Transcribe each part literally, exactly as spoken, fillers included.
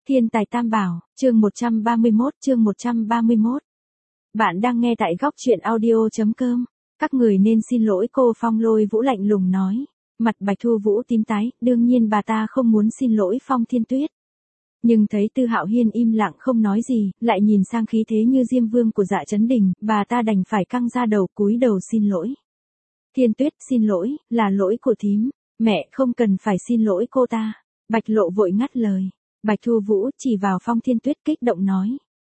Thiên tài tam bảo, chương một trăm ba mươi mốt, chương một trăm ba mươi mốt. Bạn đang nghe tại góc truyện audio chấm com. Các người nên xin lỗi cô, Phong Lôi Vũ lạnh lùng nói. Mặt Bạch Thu Vũ tím tái, đương nhiên bà ta không muốn xin lỗi Phong Thiên Tuyết. Nhưng thấy Tư Hạo Hiên im lặng không nói gì, lại nhìn sang khí thế như Diêm Vương của Dạ Chấn Đình, bà ta đành phải căng ra đầu cúi đầu xin lỗi. Thiên Tuyết, xin lỗi, là lỗi của thím. Mẹ không cần phải xin lỗi cô ta. Bạch Lộ vội ngắt lời. Bạch Thu Vũ chỉ vào Phong Thiên Tuyết kích động nói.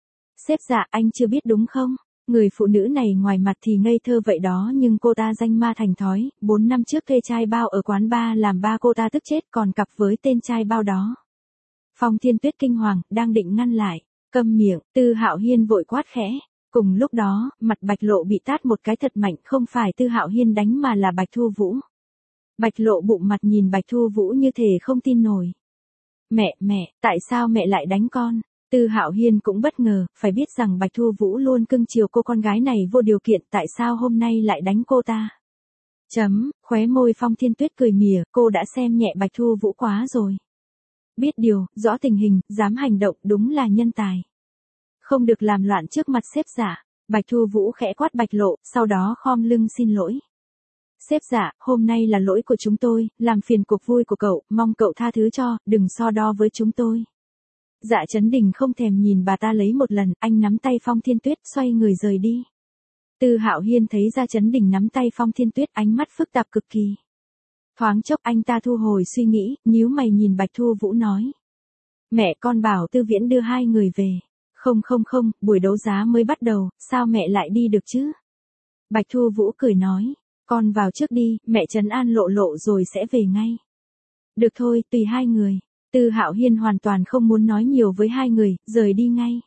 Sếp Dạ, anh chưa biết đúng không? Người phụ nữ này ngoài mặt thì ngây thơ vậy đó nhưng cô ta danh ma thành thói, bốn năm trước thuê trai bao ở quán bar làm ba cô ta tức chết còn cặp với tên trai bao đó. Phong Thiên Tuyết kinh hoàng, đang định ngăn lại. Câm miệng, Tư Hạo Hiên vội quát khẽ. Cùng lúc đó, mặt Bạch Lộ bị tát một cái thật mạnh, không phải Tư Hạo Hiên đánh mà là Bạch Thu Vũ. Bạch Lộ bụng mặt nhìn Bạch Thu Vũ như thể không tin nổi. Mẹ, mẹ, tại sao mẹ lại đánh con? Tư Hạo Hiên cũng bất ngờ, phải biết rằng Bạch Thu Vũ luôn cưng chiều cô con gái này vô điều kiện, tại sao hôm nay lại đánh cô ta? Chấm, khóe môi Phong Thiên Tuyết cười mỉa, cô đã xem nhẹ Bạch Thu Vũ quá rồi. Biết điều, rõ tình hình, dám hành động, đúng là nhân tài. Không được làm loạn trước mặt sếp Dạ. Bạch Thu Vũ khẽ quát Bạch Lộ, sau đó khom lưng xin lỗi. Sếp Dạ, hôm nay là lỗi của chúng tôi, làm phiền cuộc vui của cậu, mong cậu tha thứ cho, đừng so đo với chúng tôi. Dạ Chấn Đình không thèm nhìn bà ta lấy một lần, anh nắm tay Phong Thiên Tuyết xoay người rời đi. Tư Hạo Hiên thấy Dạ Chấn Đình nắm tay Phong Thiên Tuyết, ánh mắt phức tạp cực kỳ. Thoáng chốc anh ta thu hồi suy nghĩ, nhíu mày nhìn Bạch Thu Vũ nói. Mẹ, con bảo Tư Viễn đưa hai người về. Không không không, buổi đấu giá mới bắt đầu, sao mẹ lại đi được chứ? Bạch Thu Vũ cười nói. Con vào trước đi, mẹ trấn an Lộ Lộ rồi sẽ về ngay. Được thôi, tùy hai người. Tư Hạo Hiên hoàn toàn không muốn nói nhiều với hai người, rời đi ngay.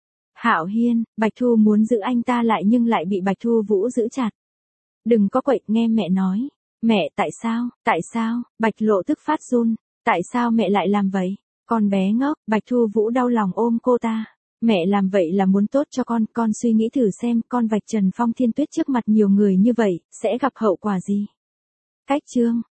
Hạo Hiên, Bạch Thu muốn giữ anh ta lại nhưng lại bị Bạch Thu Vũ giữ chặt. Đừng có quậy, nghe mẹ nói. Mẹ, tại sao, tại sao? Bạch Lộ tức phát run. Tại sao mẹ lại làm vậy? Con bé ngốc, Bạch Thu Vũ đau lòng ôm cô ta. Mẹ làm vậy là muốn tốt cho con, con suy nghĩ thử xem, con vạch trần Phong Thiên Tuyết trước mặt nhiều người như vậy, sẽ gặp hậu quả gì? Cách chương